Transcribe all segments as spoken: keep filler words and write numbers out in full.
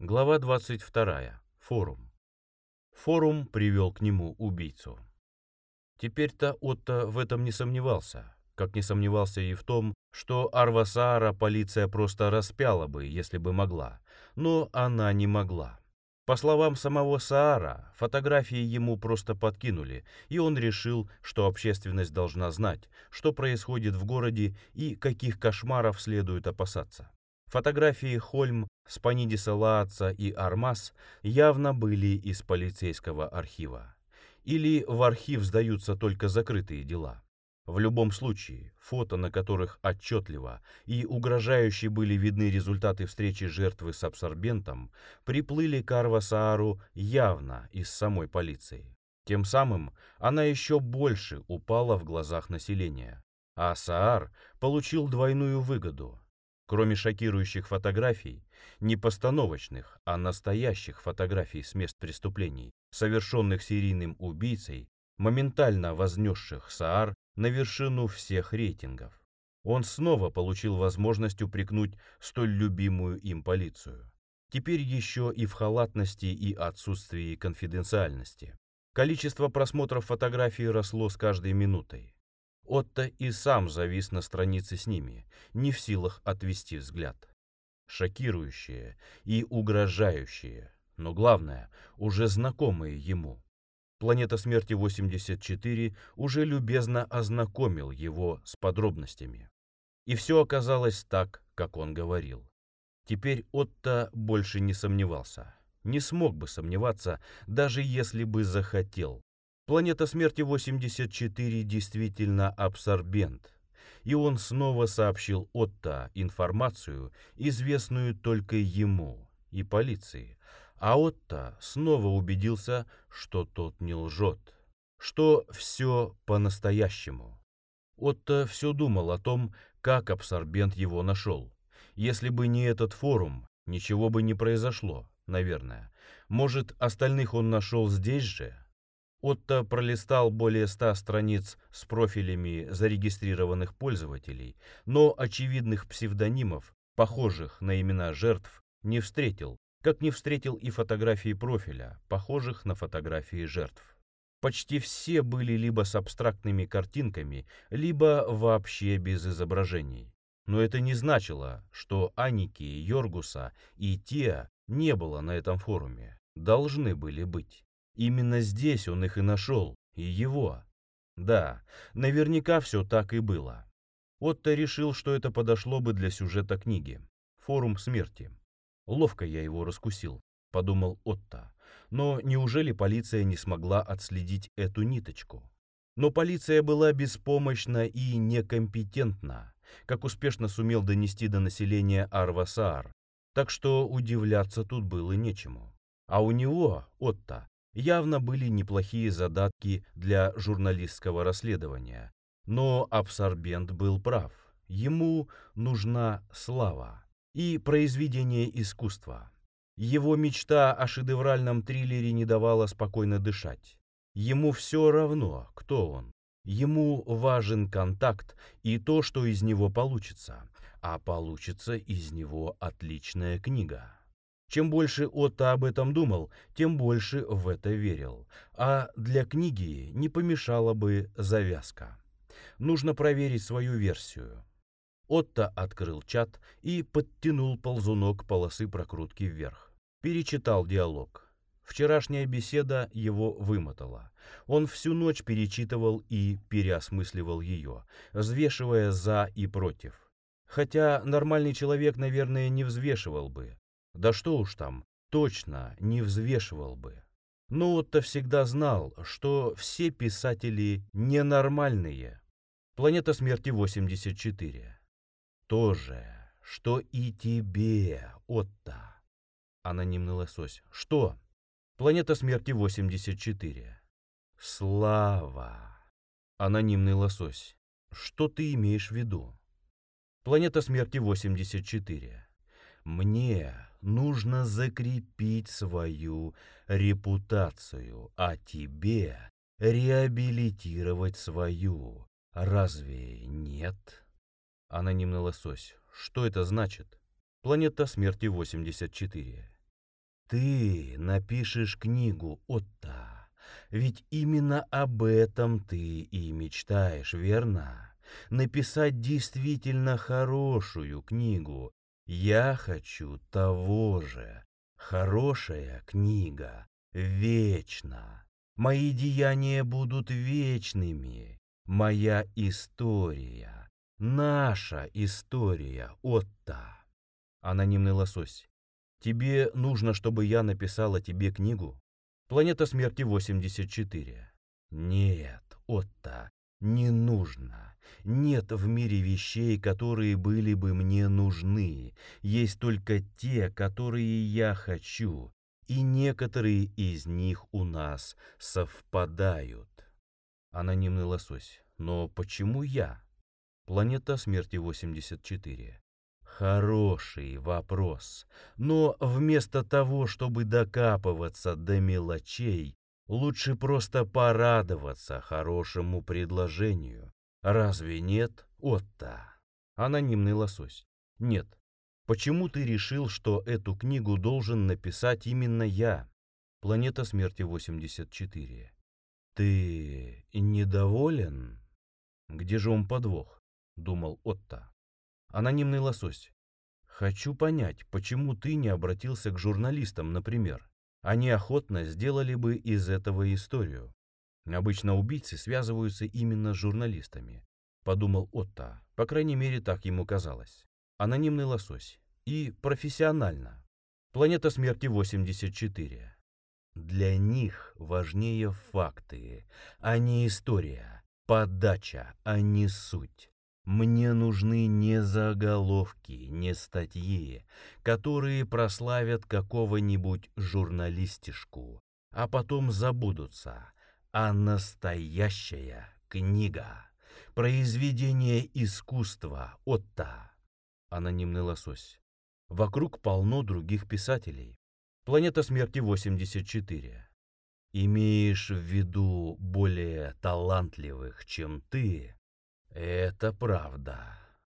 Глава двадцать вторая. Форум. Форум привел к нему убийцу. Теперь-то Отто в этом не сомневался, как не сомневался и в том, что Арва-Саара полиция просто распяла бы, если бы могла, но она не могла. По словам самого Саара, фотографии ему просто подкинули, и он решил, что общественность должна знать, что происходит в городе и каких кошмаров следует опасаться. Фотографии Хольм, Спанидиса Лаатса и Армас явно были из полицейского архива. Или в архив сдаются только закрытые дела. В любом случае, фото, на которых отчетливо и угрожающе были видны результаты встречи жертвы с абсорбентом, приплыли к Арва-Саару явно из самой полиции. Тем самым она еще больше упала в глазах населения, а Саар получил двойную выгоду. Кроме шокирующих фотографий, не постановочных, а настоящих фотографий с мест преступлений, совершенных серийным убийцей, моментально вознесших Саар на вершину всех рейтингов. Он снова получил возможность упрекнуть столь любимую им полицию. Теперь еще и в халатности и отсутствии конфиденциальности. Количество просмотров фотографий росло с каждой минутой. Отто и сам завис на странице с ними, не в силах отвести взгляд. Шокирующие и угрожающие, но главное, уже знакомые ему. «Планета смерти восемьдесят четыре» уже любезно ознакомил его с подробностями. И все оказалось так, как он говорил. Теперь Отто больше не сомневался. Не смог бы сомневаться, даже если бы захотел. Планета смерти восемьдесят четыре действительно абсорбент, и он снова сообщил Отто информацию, известную только ему и полиции, а Отто снова убедился, что тот не лжет, что все по-настоящему. Отто все думал о том, как абсорбент его нашел. Если бы не этот форум, ничего бы не произошло, наверное. Может, остальных он нашел здесь же? Отто пролистал более ста страниц с профилями зарегистрированных пользователей, но очевидных псевдонимов, похожих на имена жертв, не встретил, как не встретил и фотографии профиля, похожих на фотографии жертв. Почти все были либо с абстрактными картинками, либо вообще без изображений. Но это не значило, что Аники, Йоргуса и Теа не было на этом форуме. Должны были быть. Именно здесь он их и нашел, и его. Да, наверняка все так и было. Отто решил, что это подошло бы для сюжета книги. Форум смерти. Ловко я его раскусил, подумал Отто. Но неужели полиция не смогла отследить эту ниточку? Но полиция была беспомощна и некомпетентна, как успешно сумел донести до населения Арва-Саар. Так что удивляться тут было нечему. А у него, Отто, явно были неплохие задатки для журналистского расследования. Но абсорбент был прав. Ему нужна слава и произведение искусства. Его мечта о шедевральном триллере не давала спокойно дышать. Ему все равно, кто он. Ему важен контакт и то, что из него получится. А получится из него отличная книга. Чем больше Отто об этом думал, тем больше в это верил. А для книги не помешала бы завязка. Нужно проверить свою версию. Отто открыл чат и подтянул ползунок полосы прокрутки вверх. Перечитал диалог. Вчерашняя беседа его вымотала. Он всю ночь перечитывал и переосмысливал ее, взвешивая за и против. Хотя нормальный человек, наверное, не взвешивал бы. Да что уж там, точно не взвешивал бы. Но Отто всегда знал, что все писатели ненормальные. Планета смерти восемьдесят четыре. То же, что и тебе, Отто. Анонимный лосось. Что? Планета смерти восемьдесят четыре. Слава. Анонимный лосось. Что ты имеешь в виду? Планета смерти восемьдесят четыре. Мне нужно закрепить свою репутацию, а тебе реабилитировать свою. Разве нет? Анонимный лосось. Что это значит? Планета смерти восемьдесят четыре. Ты напишешь книгу, Отто. Ведь именно об этом ты и мечтаешь, верно? Написать действительно хорошую книгу. Я хочу того же. Хорошая книга. Вечно. Мои деяния будут вечными. Моя история. Наша история, Отто. Анонимный лосось. Тебе нужно, чтобы я написала тебе книгу? Планета смерти восемьдесят четыре. Нет, Отто, не нужно. Нет в мире вещей, которые были бы мне нужны. Есть только те, которые я хочу. И некоторые из них у нас совпадают. Анонимный лосось. Но почему я? Планета смерти восемьдесят четыре. Хороший вопрос. Но вместо того, чтобы докапываться до мелочей, лучше просто порадоваться хорошему предложению. Разве нет, Отто? Анонимный лосось. Нет. Почему ты решил, что эту книгу должен написать именно я? Планета смерти восемьдесят четыре. Ты недоволен? Где же он подвох? Думал Отто. Анонимный лосось. Хочу понять, почему ты не обратился к журналистам, например. Они охотно сделали бы из этого историю. Обычно убийцы связываются именно с журналистами, подумал Отто. По крайней мере, так ему казалось. Анонимный лосось. И профессионально. Планета смерти восемьдесят четыре. Для них важнее факты, а не история, подача, а не суть. Мне нужны не заголовки, не статьи, которые прославят какого-нибудь журналистишку, а потом забудутся, а настоящая книга, произведение искусства, Отто. Анонимный лосось. Вокруг полно других писателей. Планета смерти восемьдесят четыре. Имеешь в виду более талантливых, чем ты? Это правда.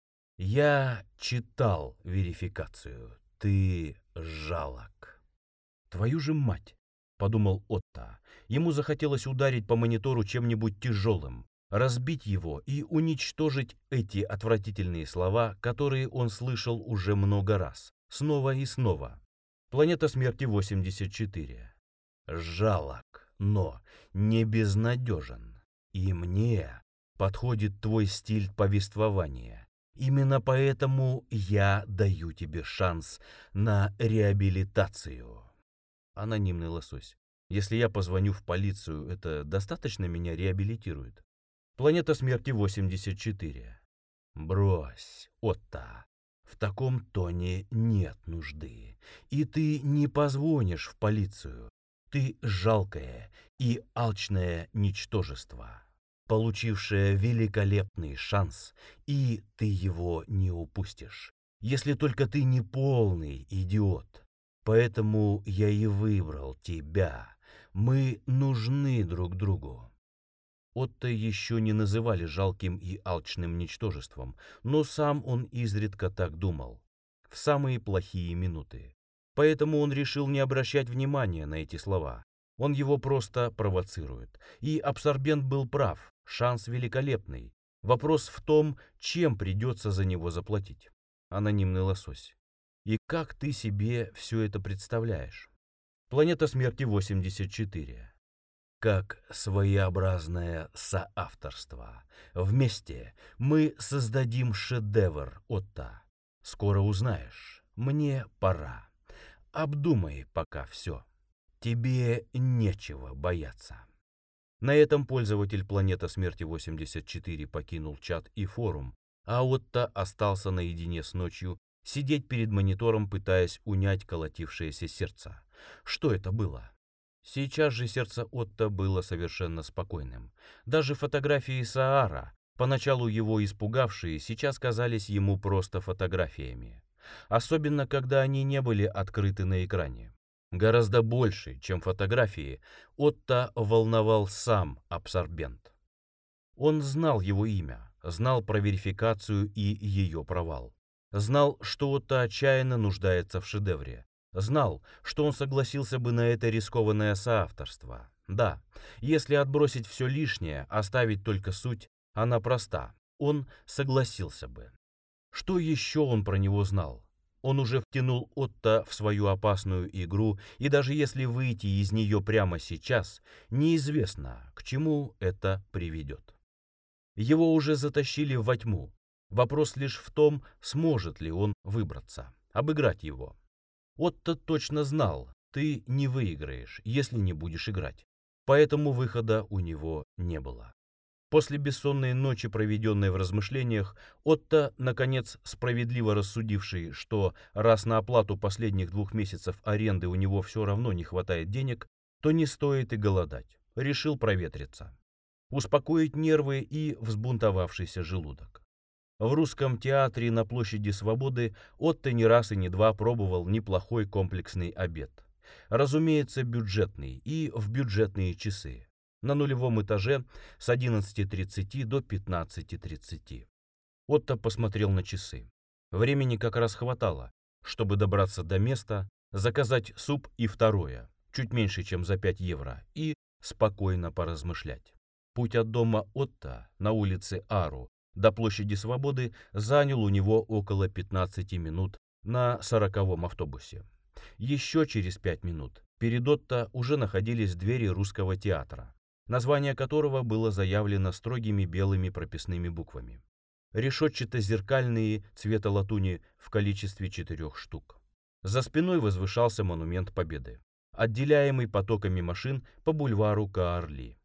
Я читал верификацию. Ты жалок. Твою же мать, подумал Отто. Ему захотелось ударить по монитору чем-нибудь тяжелым, разбить его и уничтожить эти отвратительные слова, которые он слышал уже много раз, снова и снова. Планета смерти восемьдесят четыре. Жалок, но не безнадежен. И мне подходит твой стиль повествования. Именно поэтому я даю тебе шанс на реабилитацию. Анонимный лосось. Если я позвоню в полицию, это достаточно меня реабилитирует? Планета смерти восемьдесят четыре. Брось, Отто. В таком тоне нет нужды. И ты не позвонишь в полицию. Ты жалкое и алчное ничтожество, получившее великолепный шанс, и ты его не упустишь, если только ты не полный идиот. Поэтому я и выбрал тебя. Мы нужны друг другу. Отто еще не называли жалким и алчным ничтожеством, но сам он изредка так думал, в самые плохие минуты. Поэтому он решил не обращать внимания на эти слова. Он его просто провоцирует. И абсорбент был прав, шанс великолепный. Вопрос в том, чем придется за него заплатить. Анонимный лосось. И как ты себе все это представляешь? Планета смерти восемьдесят четыре. Как своеобразное соавторство. Вместе мы создадим шедевр, Отто. Скоро узнаешь. Мне пора. Обдумай пока все. Тебе нечего бояться. На этом пользователь Планета смерти восемьдесят четыре покинул чат и форум, а Отто остался наедине с ночью, сидеть перед монитором, пытаясь унять колотившееся сердце. Что это было? Сейчас же сердце Отто было совершенно спокойным. Даже фотографии Саара, поначалу его испугавшие, сейчас казались ему просто фотографиями. Особенно, когда они не были открыты на экране. Гораздо больше, чем фотографии, Отто волновал сам абсорбент. Он знал его имя, знал про верификацию и ее провал. Знал, что Отто отчаянно нуждается в шедевре. Знал, что он согласился бы на это рискованное соавторство. Да, если отбросить все лишнее, оставить только суть, она проста. Он согласился бы. Что еще он про него знал? Он уже втянул Отто в свою опасную игру, и даже если выйти из нее прямо сейчас, неизвестно, к чему это приведет. Его уже затащили во тьму. Вопрос лишь в том, сможет ли он выбраться, обыграть его. Отто точно знал, ты не выиграешь, если не будешь играть. Поэтому выхода у него не было. После бессонной ночи, проведенной в размышлениях, Отто, наконец, справедливо рассудивший, что раз на оплату последних двух месяцев аренды у него все равно не хватает денег, то не стоит и голодать, решил проветриться, успокоить нервы и взбунтовавшийся желудок. В Русском театре на площади Свободы Отто не раз и не два пробовал неплохой комплексный обед. Разумеется, бюджетный и в бюджетные часы. На нулевом этаже с одиннадцати тридцати до пятнадцати тридцати. Отто посмотрел на часы. Времени как раз хватало, чтобы добраться до места, заказать суп и второе, чуть меньше, чем за пять евро, и спокойно поразмышлять. Путь от дома Отто на улице Ару до площади Свободы занял у него около пятнадцати минут на сороковом автобусе. Еще через пять минут перед Отто уже находились двери Русского театра, название которого было заявлено строгими белыми прописными буквами. Решетчато-зеркальные цвета латуни в количестве четырех штук. За спиной возвышался монумент Победы, отделяемый потоками машин по бульвару Каарли.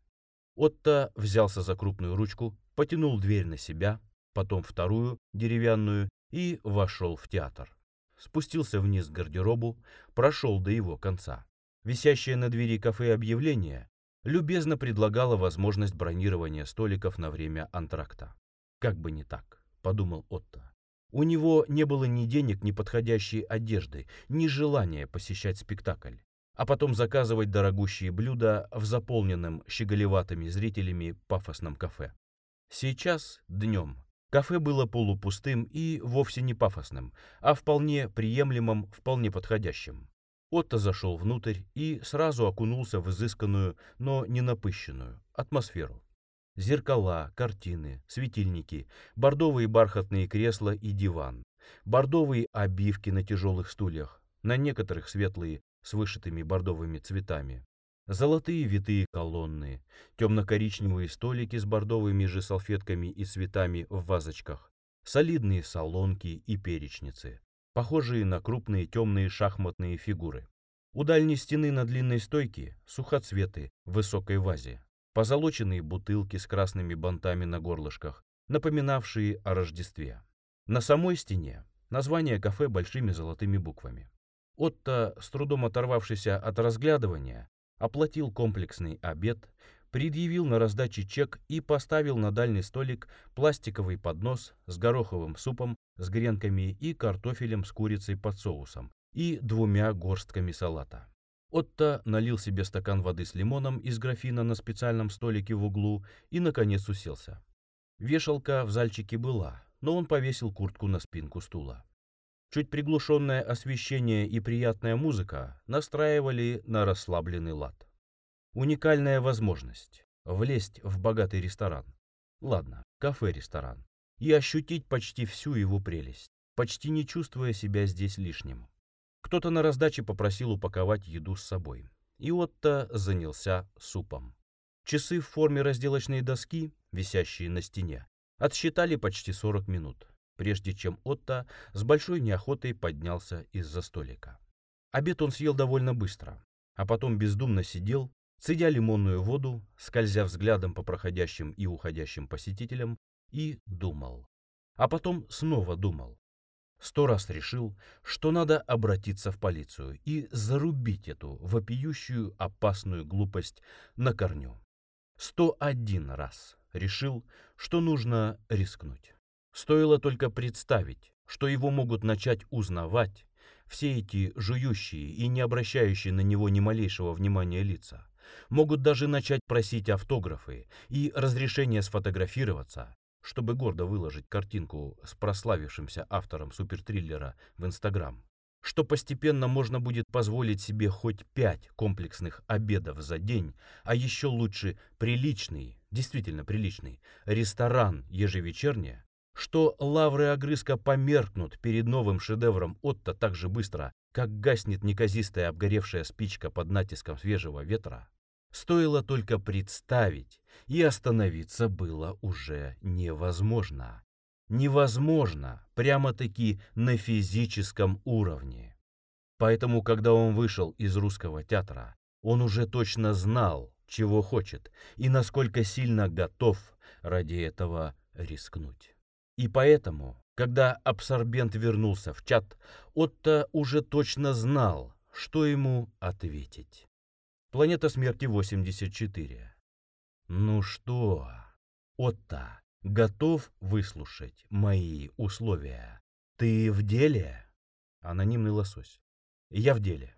Отто взялся за крупную ручку, потянул дверь на себя, потом вторую, деревянную, и вошел в театр. Спустился вниз к гардеробу, прошел до его конца. Висящее на двери кафе объявление любезно предлагало возможность бронирования столиков на время антракта. Как бы не так, подумал Отто. У него не было ни денег, ни подходящей одежды, ни желания посещать спектакль, а потом заказывать дорогущие блюда в заполненном щеголеватыми зрителями пафосном кафе. Сейчас, днем, кафе было полупустым и вовсе не пафосным, а вполне приемлемым, вполне подходящим. Отто зашел внутрь и сразу окунулся в изысканную, но не напыщенную атмосферу. Зеркала, картины, светильники, бордовые бархатные кресла и диван, бордовые обивки на тяжелых стульях, на некоторых светлые с вышитыми бордовыми цветами, золотые витые колонны, темно-коричневые столики с бордовыми же салфетками и цветами в вазочках, солидные салонки и перечницы, похожие на крупные темные шахматные фигуры. У дальней стены на длинной стойке сухоцветы в высокой вазе, позолоченные бутылки с красными бантами на горлышках, напоминавшие о Рождестве. На самой стене название кафе большими золотыми буквами. Отто, с трудом оторвавшийся от разглядывания, оплатил комплексный обед, предъявил на раздаче чек и поставил на дальний столик пластиковый поднос с гороховым супом, с гренками и картофелем с курицей под соусом и двумя горстками салата. Отто налил себе стакан воды с лимоном из графина на специальном столике в углу и, наконец, уселся. Вешалка в зальчике была, но он повесил куртку на спинку стула. Чуть приглушенное освещение и приятная музыка настраивали на расслабленный лад. Уникальная возможность влезть в богатый ресторан. Ладно, кафе-ресторан. И ощутить почти всю его прелесть, почти не чувствуя себя здесь лишним. Кто-то на раздаче попросил упаковать еду с собой, и Отто занялся супом. Часы в форме разделочной доски, висящие на стене, отсчитали почти сорок минут, прежде чем Отто с большой неохотой поднялся из-за столика. Обед он съел довольно быстро, а потом бездумно сидел, цедя лимонную воду, скользя взглядом по проходящим и уходящим посетителям, и думал. А потом снова думал. Сто раз решил, что надо обратиться в полицию и зарубить эту вопиющую опасную глупость на корню. Сто один раз решил, что нужно рискнуть. Стоило только представить, что его могут начать узнавать все эти жующие и не обращающие на него ни малейшего внимания лица. Могут даже начать просить автографы и разрешение сфотографироваться, чтобы гордо выложить картинку с прославившимся автором супертриллера в Инстаграм. что постепенно можно будет позволить себе хоть пять комплексных обедов за день, а еще лучше приличный, действительно приличный, ресторан ежевечерне, что лавры огрызка померкнут перед новым шедевром Отто так же быстро, как гаснет неказистая обгоревшая спичка под натиском свежего ветра, стоило только представить, и остановиться было уже невозможно. Невозможно, прямо-таки на физическом уровне. Поэтому, когда он вышел из русского театра, он уже точно знал, чего хочет и насколько сильно готов ради этого рискнуть. И поэтому, когда абсорбент вернулся в чат, Отто уже точно знал, что ему ответить. Планета смерти восемьдесят четыре. Ну что, Отто, готов выслушать мои условия? Ты в деле? Анонимный лосось. Я в деле.